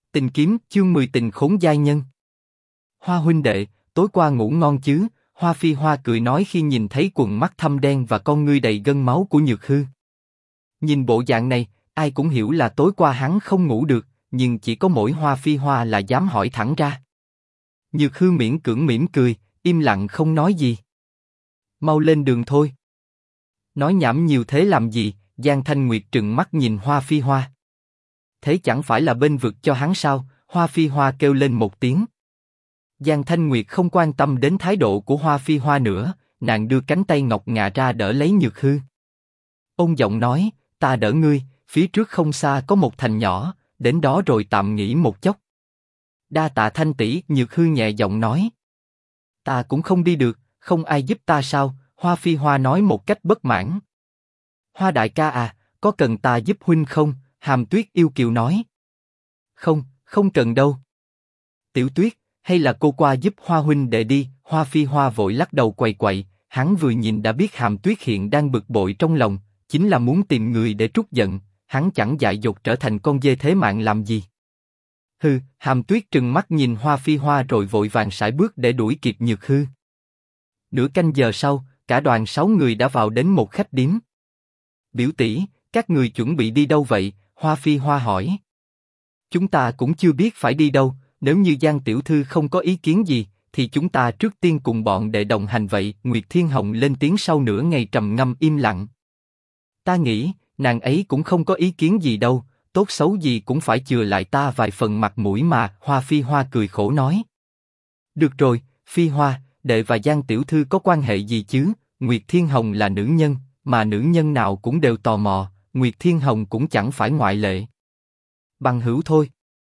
Tình kiếm chương 10 tình khốn giai nhân. Hoa huynh đệ, tối qua ngủ ngon chứ? Hoa Phi Hoa cười nói khi nhìn thấy quần mắt thâm đen và con ngươi đầy gân máu của Nhược Hư. Nhìn bộ dạng này, ai cũng hiểu là tối qua hắn không ngủ được, nhưng chỉ có mỗi Hoa Phi Hoa là dám hỏi thẳng ra. Nhược Hư miễn cưỡng mỉm cười, im lặng không nói gì. Mau lên đường thôi. Nói nhảm nhiều thế làm gì? Giang Thanh Nguyệt trừng mắt nhìn Hoa Phi Hoa. Thế chẳng phải là bên vực cho hắn sao? Hoa Phi Hoa kêu lên một tiếng. Giang Thanh Nguyệt không quan tâm đến thái độ của Hoa Phi Hoa nữa, nàng đưa cánh tay ngọc ngà ra đỡ lấy Nhược Hư. Ôn giọng nói, ta đỡ ngươi, phía trước không xa có một thành nhỏ, đến đó rồi tạm nghỉ một chốc. Đa tạ Thanh tỷ, Nhược Hư nhẹ giọng nói. Ta cũng không đi được, không ai giúp ta sao? Hoa Phi Hoa nói một cách bất mãn. Hoa đại ca à, có cần ta giúp huynh không? Hàm Tuyết yêu kiều nói. Không, không cần đâu. Tiểu Tuyết, hay là cô qua giúp Hoa huynh đệ đi? Hoa Phi Hoa vội lắc đầu quậy quậy, hắn vừa nhìn đã biết Hàm Tuyết hiện đang bực bội trong lòng, chính là muốn tìm người để trút giận, hắn chẳng dại dột trở thành con dê thế mạng làm gì. Hừ, Hàm Tuyết trừng mắt nhìn Hoa Phi Hoa rồi vội vàng sải bước để đuổi kịp Nhược Hư. Nửa canh giờ sau, cả đoàn 6 người đã vào đến một khách điếm. Biểu tỷ, các người chuẩn bị đi đâu vậy? Hoa Phi Hoa hỏi. Chúng ta cũng chưa biết phải đi đâu, nếu như Giang tiểu thư không có ý kiến gì, thì chúng ta trước tiên cùng bọn đệ đồng hành vậy. Nguyệt Thiên Hồng lên tiếng sau nửa ngày trầm ngâm im lặng. Ta nghĩ, nàng ấy cũng không có ý kiến gì đâu, tốt xấu gì cũng phải chừa lại ta vài phần mặt mũi mà. Hoa Phi Hoa cười khổ nói. Được rồi, Phi Hoa, đệ và Giang tiểu thư có quan hệ gì chứ? Nguyệt Thiên Hồng là nữ nhân, mà nữ nhân nào cũng đều tò mò, Nguyệt Thiên Hồng cũng chẳng phải ngoại lệ. Bằng hữu thôi.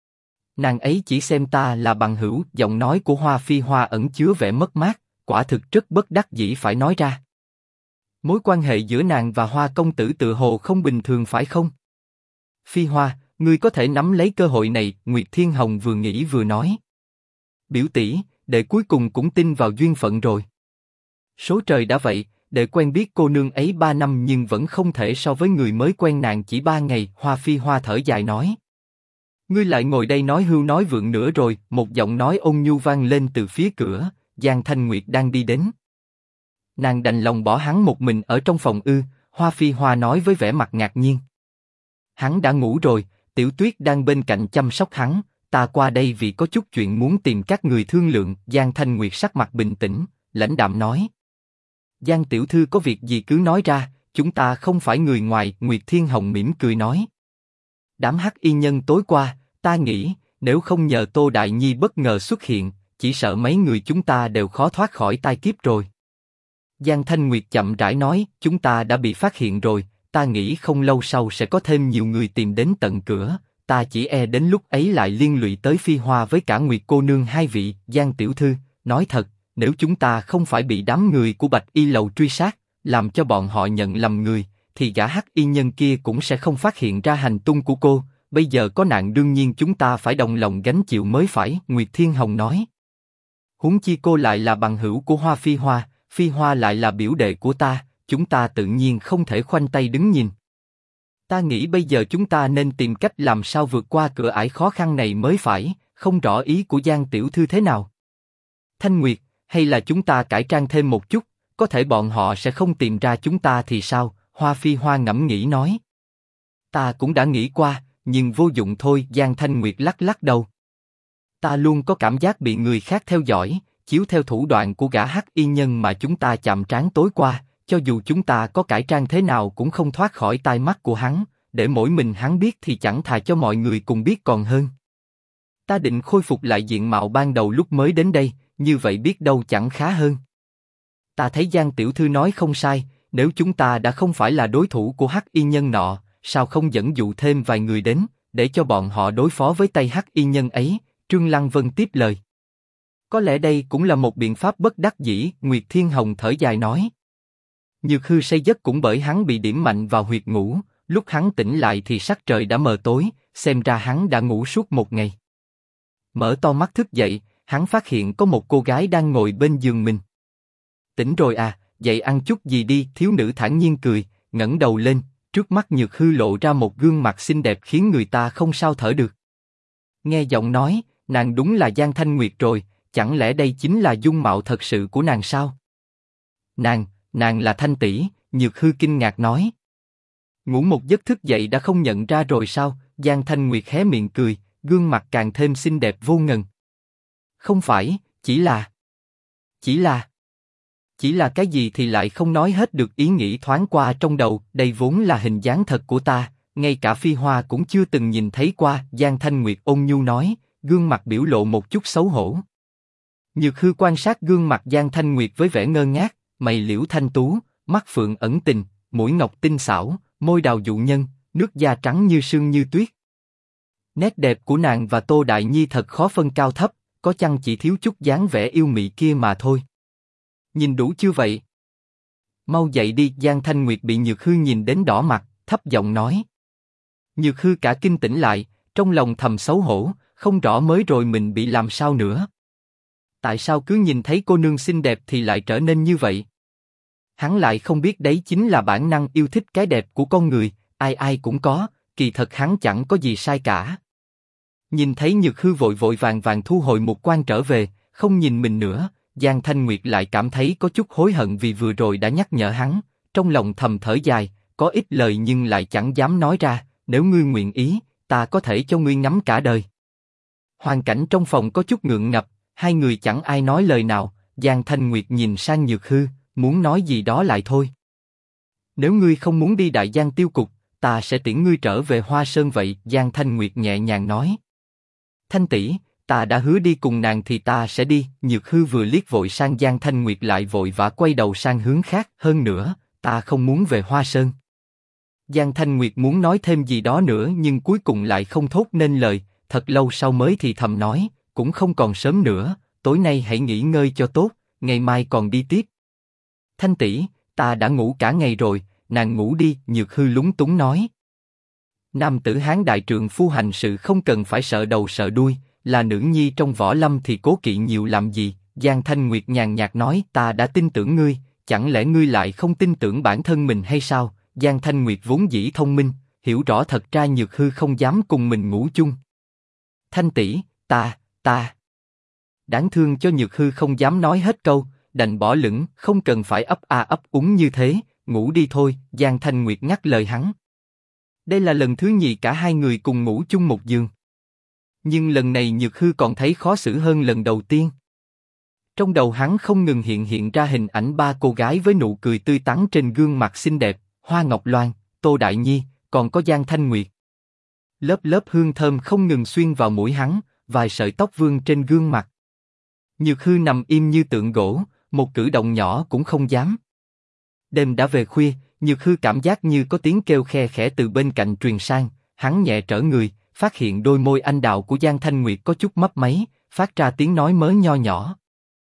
Nàng ấy chỉ xem ta là bằng hữu. Giọng nói của Hoa Phi Hoa ẩn chứa vẻ mất mát, quả thực rất bất đắc dĩ phải nói ra. Mối quan hệ giữa nàng và Hoa công tử tự hồ không bình thường phải không? Phi Hoa, ngươi có thể nắm lấy cơ hội này. Nguyệt Thiên Hồng vừa nghĩ vừa nói. Biểu tỷ, đệ cuối cùng cũng tin vào duyên phận rồi. Số trời đã vậy, đệ quen biết cô nương ấy 3 năm nhưng vẫn không thể so với người mới quen nàng chỉ 3 ngày. Hoa Phi Hoa thở dài nói. Ngươi lại ngồi đây nói hưu nói vượng nữa rồi. Một giọng nói ôn nhu vang lên từ phía cửa. Giang Thanh Nguyệt đang đi đến. Nàng đành lòng bỏ hắn một mình ở trong phòng ư? Hoa Phi Hoa nói với vẻ mặt ngạc nhiên. Hắn đã ngủ rồi, Tiểu Tuyết đang bên cạnh chăm sóc hắn. Ta qua đây vì có chút chuyện muốn tìm các người thương lượng. Giang Thanh Nguyệt sắc mặt bình tĩnh, lãnh đạm nói. Giang tiểu thư có việc gì cứ nói ra, chúng ta không phải người ngoài. Nguyệt Thiên Hồng mỉm cười nói. Đám hắc y nhân tối qua, ta nghĩ, nếu không nhờ Tô Đại Nhi bất ngờ xuất hiện, chỉ sợ mấy người chúng ta đều khó thoát khỏi tai kiếp rồi. Giang Thanh Nguyệt chậm rãi nói, chúng ta đã bị phát hiện rồi, ta nghĩ không lâu sau sẽ có thêm nhiều người tìm đến tận cửa, ta chỉ e đến lúc ấy lại liên lụy tới Phi Hoa với cả Nguyệt cô nương hai vị. Giang tiểu thư, nói thật, nếu chúng ta không phải bị đám người của Bạch Y lầu truy sát, làm cho bọn họ nhận lầm người, thì gã hắc y nhân kia cũng sẽ không phát hiện ra hành tung của cô. Bây giờ có nạn đương nhiên chúng ta phải đồng lòng gánh chịu mới phải. Nguyệt Thiên Hồng nói. Huống chi cô lại là bằng hữu của Hoa Phi Hoa, Phi Hoa lại là biểu đệ của ta, chúng ta tự nhiên không thể khoanh tay đứng nhìn. Ta nghĩ bây giờ chúng ta nên tìm cách làm sao vượt qua cửa ải khó khăn này mới phải. Không rõ ý của Giang tiểu thư thế nào? Thanh Nguyệt, hay là chúng ta cải trang thêm một chút, có thể bọn họ sẽ không tìm ra chúng ta thì sao? Hoa Phi Hoa ngẫm nghĩ nói. Ta cũng đã nghĩ qua, nhưng vô dụng thôi. Giang Thanh Nguyệt lắc lắc đầu. Ta luôn có cảm giác bị người khác theo dõi, chiếu theo thủ đoạn của gã hắc y nhân mà chúng ta chạm trán tối qua, cho dù chúng ta có cải trang thế nào cũng không thoát khỏi tai mắt của hắn, để mỗi mình hắn biết thì chẳng thà cho mọi người cùng biết còn hơn. Ta định khôi phục lại diện mạo ban đầu lúc mới đến đây, như vậy biết đâu chẳng khá hơn. Ta thấy Giang tiểu thư nói không sai, nếu chúng ta đã không phải là đối thủ của hắc y nhân nọ, sao không dẫn dụ thêm vài người đến, để cho bọn họ đối phó với tay hắc y nhân ấy? Trương Lăng Vân tiếp lời. Có lẽ đây cũng là một biện pháp bất đắc dĩ. Nguyệt Thiên Hồng thở dài nói. Nhược Hư say giấc cũng bởi hắn bị điểm mạnh vào huyệt ngủ, lúc hắn tỉnh lại thì sắc trời đã mờ tối, xem ra hắn đã ngủ suốt một ngày. Mở to mắt thức dậy, hắn phát hiện có một cô gái đang ngồi bên giường mình. Tỉnh rồi à, dậy ăn chút gì đi. Thiếu nữ thản nhiên cười, ngẩng đầu lên, trước mắt Nhược Hư lộ ra một gương mặt xinh đẹp khiến người ta không sao thở được. Nghe giọng nói, nàng đúng là Giang Thanh Nguyệt rồi, chẳng lẽ đây chính là dung mạo thật sự của nàng sao? Nàng là Thanh tỷ, Nhược Hư kinh ngạc nói. Ngủ một giấc thức dậy đã không nhận ra rồi sao? Giang Thanh Nguyệt hé miệng cười, gương mặt càng thêm xinh đẹp vô ngần. Không phải, chỉ là cái gì thì lại không nói hết được, ý nghĩ thoáng qua trong đầu, đây vốn là hình dáng thật của ta, ngay cả Phi Hoa cũng chưa từng nhìn thấy qua. Giang Thanh Nguyệt ôn nhu nói, gương mặt biểu lộ một chút xấu hổ. Nhược Hư quan sát gương mặt Giang Thanh Nguyệt với vẻ ngơ ngác, mày liễu thanh tú, mắt phượng ẩn tình, mũi ngọc tinh xảo, môi đào dụ nhân, nước da trắng như sương như tuyết. Nét đẹp của nàng và Tô Đại Nhi thật khó phân cao thấp, có chăng chỉ thiếu chút dáng vẻ yêu mị kia mà thôi. Nhìn đủ chưa vậy? Mau dậy đi. Giang Thanh Nguyệt bị Nhược Hư nhìn đến đỏ mặt, thấp giọng nói. Nhược Hư cả kinh tỉnh lại, trong lòng thầm xấu hổ, không rõ mới rồi mình bị làm sao nữa. Tại sao cứ nhìn thấy cô nương xinh đẹp thì lại trở nên như vậy? Hắn lại không biết đấy chính là bản năng yêu thích cái đẹp của con người, ai ai cũng có, kỳ thật hắn chẳng có gì sai cả. Nhìn thấy Nhược Hư vội vội vàng vàng thu hồi một quan trở về, không nhìn mình nữa, Giang Thanh Nguyệt lại cảm thấy có chút hối hận vì vừa rồi đã nhắc nhở hắn, trong lòng thầm thở dài, có ít lời nhưng lại chẳng dám nói ra, nếu ngươi nguyện ý, ta có thể cho ngươi ngắm cả đời. Hoàn cảnh trong phòng có chút ngượng ngập, hai người chẳng ai nói lời nào, Giang Thanh Nguyệt nhìn sang Nhược Hư, muốn nói gì đó lại thôi. Nếu ngươi không muốn đi Đại Giang Tiêu Cục, ta sẽ tiễn ngươi trở về Hoa Sơn vậy. Giang Thanh Nguyệt nhẹ nhàng nói. Thanh tỷ, ta đã hứa đi cùng nàng thì ta sẽ đi. Nhược Hư vừa liếc vội sang Giang Thanh Nguyệt lại vội vã quay đầu sang hướng khác. Hơn nữa, ta không muốn về Hoa Sơn. Giang Thanh Nguyệt muốn nói thêm gì đó nữa nhưng cuối cùng lại không thốt nên lời. Thật lâu sau mới thì thầm nói, cũng không còn sớm nữa, tối nay hãy nghỉ ngơi cho tốt, ngày mai còn đi tiếp. Thanh tỷ, ta đã ngủ cả ngày rồi, nàng ngủ đi. Nhược Hư lúng túng nói. Nam tử Hán đại trượng phu hành sự không cần phải sợ đầu sợ đuôi, là nữ nhi trong võ lâm thì cố kỵ nhiều làm gì? Giang Thanh Nguyệt nhàn nhạt nói, ta đã tin tưởng ngươi, chẳng lẽ ngươi lại không tin tưởng bản thân mình hay sao? Giang Thanh Nguyệt vốn dĩ thông minh, hiểu rõ thật ra Nhược Hư không dám cùng mình ngủ chung. Thanh tỷ, ta. Đáng thương cho Nhược Hư không dám nói hết câu, đành bỏ lửng, không cần phải ấp a ấp úng như thế, ngủ đi thôi. Giang Thanh Nguyệt ngắt lời hắn. Đây là lần thứ nhì cả hai người cùng ngủ chung một giường. Nhưng lần này Nhược Hư còn thấy khó xử hơn lần đầu tiên. Trong đầu hắn không ngừng hiện ra hình ảnh ba cô gái với nụ cười tươi tắn trên gương mặt xinh đẹp, Hoa Ngọc Loan, Tô Đại Nhi, còn có Giang Thanh Nguyệt. Lớp lớp hương thơm không ngừng xuyên vào mũi hắn, vài sợi tóc vương trên gương mặt. Nhược Hư nằm im như tượng gỗ, một cử động nhỏ cũng không dám. Đêm đã về khuya, Nhược Hư cảm giác như có tiếng kêu khe khẽ từ bên cạnh truyền sang, hắn nhẹ trở người, phát hiện đôi môi anh đào của Giang Thanh Nguyệt có chút mấp máy, phát ra tiếng nói mới nho nhỏ.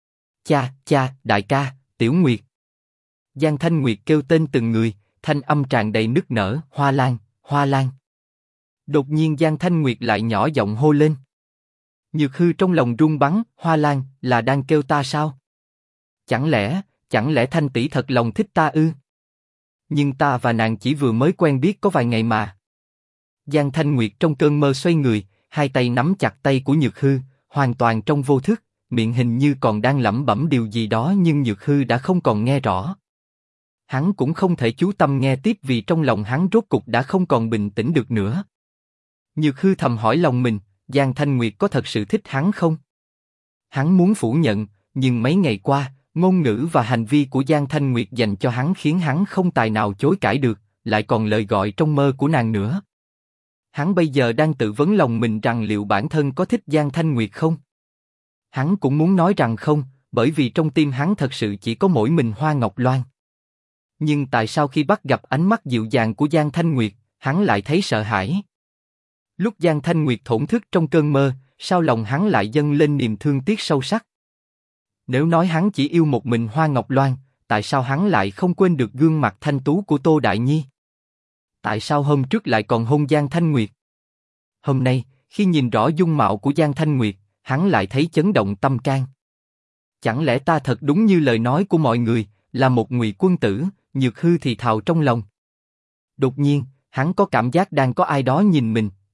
Cha, đại ca, Tiểu Nguyệt. Giang Thanh Nguyệt kêu tên từng người, thanh âm tràn đầy nức nở, Hoa Lan. Đột nhiên Giang Thanh Nguyệt lại nhỏ giọng hô lên. Nhược Hư trong lòng run bắn, Hoa Lan, là đang kêu ta sao? Chẳng lẽ Thanh tỷ thật lòng thích ta ư? Nhưng ta và nàng chỉ vừa mới quen biết có vài ngày mà. Giang Thanh Nguyệt trong cơn mơ xoay người, hai tay nắm chặt tay của Nhược Hư, hoàn toàn trong vô thức, miệng hình như còn đang lẩm bẩm điều gì đó nhưng Nhược Hư đã không còn nghe rõ. Hắn cũng không thể chú tâm nghe tiếp vì trong lòng hắn rốt cục đã không còn bình tĩnh được nữa. Nhược Hư thầm hỏi lòng mình, Giang Thanh Nguyệt có thật sự thích hắn không? Hắn muốn phủ nhận, nhưng mấy ngày qua, ngôn ngữ và hành vi của Giang Thanh Nguyệt dành cho hắn khiến hắn không tài nào chối cãi được, lại còn lời gọi trong mơ của nàng nữa. Hắn bây giờ đang tự vấn lòng mình rằng liệu bản thân có thích Giang Thanh Nguyệt không? Hắn cũng muốn nói rằng không, bởi vì trong tim hắn thật sự chỉ có mỗi mình Hoa Ngọc Loan. Nhưng tại sao khi bắt gặp ánh mắt dịu dàng của Giang Thanh Nguyệt, hắn lại thấy sợ hãi? Lúc Giang Thanh Nguyệt thổn thức trong cơn mơ, sao lòng hắn lại dâng lên niềm thương tiếc sâu sắc? Nếu nói hắn chỉ yêu một mình Hoa Ngọc Loan, tại sao hắn lại không quên được gương mặt thanh tú của Tô Đại Nhi? Tại sao hôm trước lại còn hôn Giang Thanh Nguyệt? Hôm nay, khi nhìn rõ dung mạo của Giang Thanh Nguyệt, hắn lại thấy chấn động tâm can. Chẳng lẽ ta thật đúng như lời nói của mọi người, là một ngụy quân tử? Nhược Hư thì thào trong lòng. Đột nhiên, hắn có cảm giác đang có ai đó nhìn mình,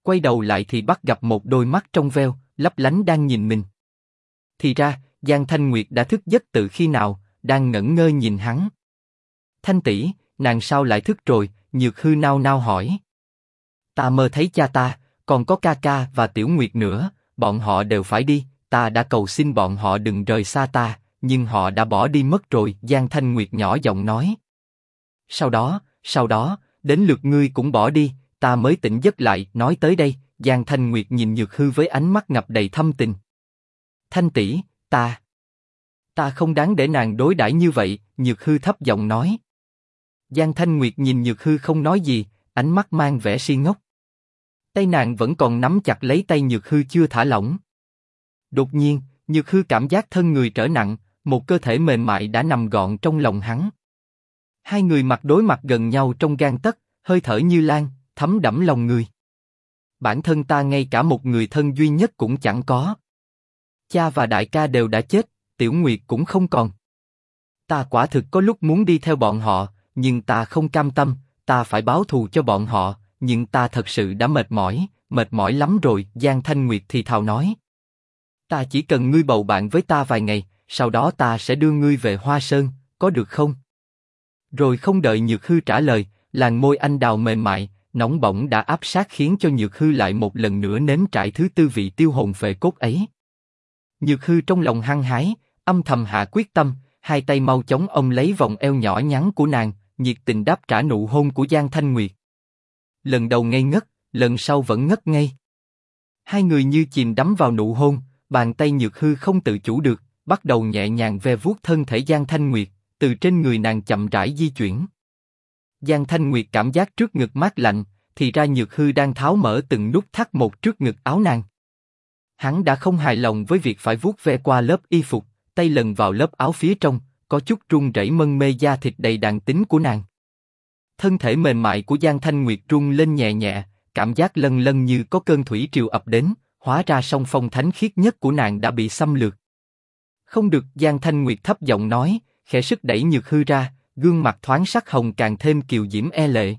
quay đầu lại thì bắt gặp một đôi mắt trong veo, lấp lánh đang nhìn mình. Thì ra, Giang Thanh Nguyệt đã thức giấc từ khi nào, đang ngẩn ngơ nhìn hắn. Thanh tỷ, nàng sao lại thức rồi? Nhược Hư nao nao hỏi. Ta mơ thấy cha ta, còn có ca ca và Tiểu Nguyệt nữa, bọn họ đều phải đi, ta đã cầu xin bọn họ đừng rời xa ta, nhưng họ đã bỏ đi mất rồi. Giang Thanh Nguyệt nhỏ giọng nói. Sau đó, đến lượt ngươi cũng bỏ đi, ta mới tỉnh giấc lại. Nói tới đây, Giang Thanh Nguyệt nhìn Nhược Hư với ánh mắt ngập đầy thâm tình. Thanh tỷ, ta không đáng để nàng đối đãi như vậy. Nhược Hư thấp giọng nói. Giang Thanh Nguyệt nhìn Nhược Hư không nói gì, ánh mắt mang vẻ si ngốc. Tay nàng vẫn còn nắm chặt lấy tay Nhược Hư chưa thả lỏng. Đột nhiên, Nhược Hư cảm giác thân người trở nặng, một cơ thể mềm mại đã nằm gọn trong lòng hắn. Hai người mặt đối mặt gần nhau trong gang tấc, hơi thở như lan, thấm đẫm lòng người. Bản thân ta ngay cả một người thân duy nhất cũng chẳng có. Cha và đại ca đều đã chết, Tiểu Nguyệt cũng không còn. Ta quả thực có lúc muốn đi theo bọn họ, nhưng ta không cam tâm, ta phải báo thù cho bọn họ, nhưng ta thật sự đã mệt mỏi lắm rồi. Giang Thanh Nguyệt thì thào nói. Ta chỉ cần ngươi bầu bạn với ta vài ngày, sau đó ta sẽ đưa ngươi về Hoa Sơn, có được không? Rồi không đợi Nhược Hư trả lời, làn môi anh đào mềm mại, nóng bỏng đã áp sát khiến cho Nhược Hư lại một lần nữa nếm trải thứ tư vị tiêu hồn phệ cốt ấy. Nhược Hư trong lòng hăng hái, âm thầm hạ quyết tâm, hai tay mau chóng ôm lấy vòng eo nhỏ nhắn của nàng, nhiệt tình đáp trả nụ hôn của Giang Thanh Nguyệt. Lần đầu ngây ngất, lần sau vẫn ngất ngây. Hai người như chìm đắm vào nụ hôn, bàn tay Nhược Hư không tự chủ được, bắt đầu nhẹ nhàng ve vuốt thân thể Giang Thanh Nguyệt, từ trên người nàng chậm rãi di chuyển. Giang Thanh Nguyệt cảm giác trước ngực mát lạnh, thì ra Nhược Hư đang tháo mở từng nút thắt một trước ngực áo nàng. Hắn đã không hài lòng với việc phải vuốt ve qua lớp y phục, tay lần vào lớp áo phía trong, có chút run rẩy mân mê da thịt đầy đàn tính của nàng. Thân thể mềm mại của Giang Thanh Nguyệt rung lên nhẹ nhẹ, cảm giác lân lân như có cơn thủy triều ập đến, hóa ra song phong thánh khiết nhất của nàng đã bị xâm lược. Không được, Giang Thanh Nguyệt thấp giọng nói, khẽ sức đẩy Nhược Hư ra, gương mặt thoáng sắc hồng càng thêm kiều diễm e lệ.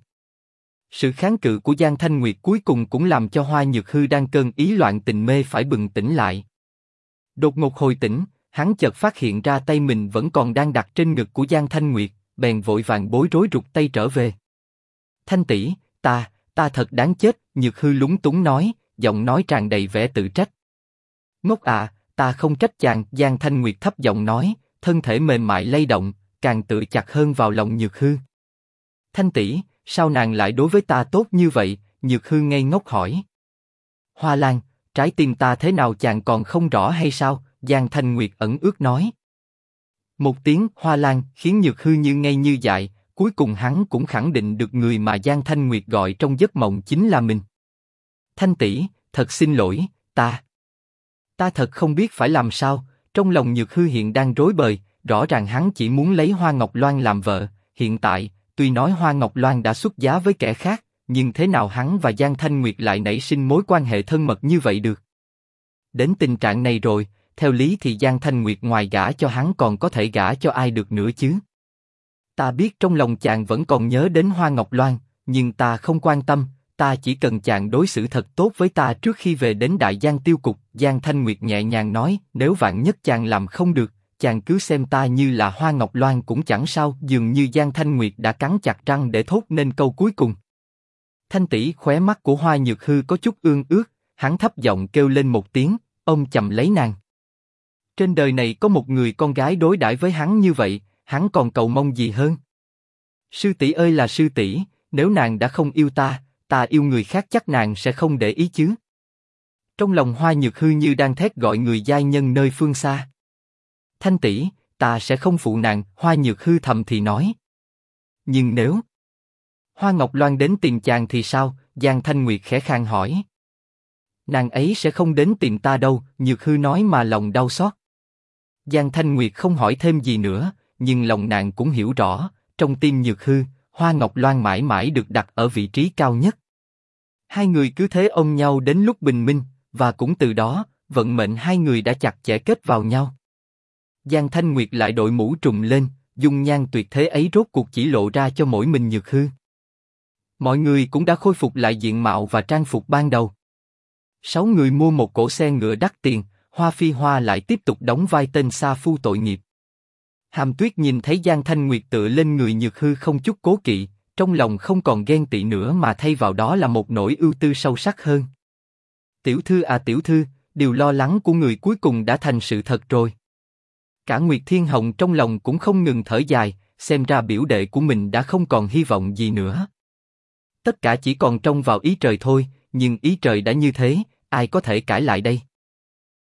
Sự kháng cự của Giang Thanh Nguyệt cuối cùng cũng làm cho Hoa Nhược Hư đang cơn ý loạn tình mê phải bừng tỉnh lại. Đột ngột hồi tỉnh, hắn chợt phát hiện ra tay mình vẫn còn đang đặt trên ngực của Giang Thanh Nguyệt, bèn vội vàng bối rối rụt tay trở về. Thanh tỷ, ta thật đáng chết. Nhược Hư lúng túng nói, giọng nói tràn đầy vẻ tự trách. Ngốc à, ta không trách chàng. Giang Thanh Nguyệt thấp giọng nói, thân thể mềm mại lay động, càng tựa chặt hơn vào lòng Nhược Hư. Thanh tỷ, sao nàng lại đối với ta tốt như vậy? Nhược Hư ngây ngốc hỏi. Hoa Lan, trái tim ta thế nào chàng còn không rõ hay sao? Giang Thanh Nguyệt ẩn ước nói. Một tiếng Hoa Lan khiến Nhược Hư như ngây như dại, cuối cùng hắn cũng khẳng định được người mà Giang Thanh Nguyệt gọi trong giấc mộng chính là mình. Thanh tỷ, thật xin lỗi, ta thật không biết phải làm sao. Trong lòng Nhược Hư hiện đang rối bời, rõ ràng hắn chỉ muốn lấy Hoa Ngọc Loan làm vợ, hiện tại, tuy nói Hoa Ngọc Loan đã xuất giá với kẻ khác, nhưng thế nào hắn và Giang Thanh Nguyệt lại nảy sinh mối quan hệ thân mật như vậy được? Đến tình trạng này rồi, theo lý thì Giang Thanh Nguyệt ngoài gả cho hắn còn có thể gả cho ai được nữa chứ? Ta biết trong lòng chàng vẫn còn nhớ đến Hoa Ngọc Loan, nhưng ta không quan tâm, ta chỉ cần chàng đối xử thật tốt với ta trước khi về đến Đại Giang Tiêu Cục. Giang Thanh Nguyệt nhẹ nhàng nói, nếu vạn nhất chàng làm không được, chàng cứ xem ta như là Hoa Ngọc Loan cũng chẳng sao. Dường như Giang Thanh Nguyệt đã cắn chặt răng để thốt nên câu cuối cùng. Thanh tỷ, khóe mắt của Hoa Nhược Hư có chút ương ướt, hắn thấp giọng kêu lên một tiếng, ôm chầm lấy nàng. Trên đời này có một người con gái đối đãi với hắn như vậy, hắn còn cầu mong gì hơn? Sư tỷ ơi là sư tỷ, nếu nàng đã không yêu ta, ta yêu người khác chắc nàng sẽ không để ý chứ? Trong lòng Hoa Nhược Hư như đang thét gọi người giai nhân nơi phương xa. Thanh tỷ, ta sẽ không phụ nàng. Hoa Nhược Hư thầm thì nói. Nhưng nếu Hoa Ngọc Loan đến tìm chàng thì sao? Giang Thanh Nguyệt khẽ khàng hỏi. Nàng ấy sẽ không đến tìm ta đâu. Nhược Hư nói mà lòng đau xót. Giang Thanh Nguyệt không hỏi thêm gì nữa, nhưng lòng nàng cũng hiểu rõ, trong tim Nhược Hư, Hoa Ngọc Loan mãi mãi được đặt ở vị trí cao nhất. Hai người cứ thế ôm nhau đến lúc bình minh, và cũng từ đó, vận mệnh hai người đã chặt chẽ kết vào nhau. Giang Thanh Nguyệt lại đội mũ trùm lên, dung nhan tuyệt thế ấy rốt cuộc chỉ lộ ra cho mỗi mình Nhược Hư. Mọi người cũng đã khôi phục lại diện mạo và trang phục ban đầu. 6 người mua một cỗ xe ngựa đắt tiền, Hoa Phi Hoa lại tiếp tục đóng vai tên sa phu tội nghiệp. Hàm Tuyết nhìn thấy Giang Thanh Nguyệt tựa lên người Nhược Hư không chút cố kỵ, trong lòng không còn ghen tị nữa mà thay vào đó là một nỗi ưu tư sâu sắc hơn. Tiểu thư à tiểu thư, điều lo lắng của người cuối cùng đã thành sự thật rồi. Cả Nguyệt Thiên Hồng trong lòng cũng không ngừng thở dài, xem ra biểu đệ của mình đã không còn hy vọng gì nữa. Tất cả chỉ còn trông vào ý trời thôi, nhưng ý trời đã như thế, ai có thể cãi lại đây?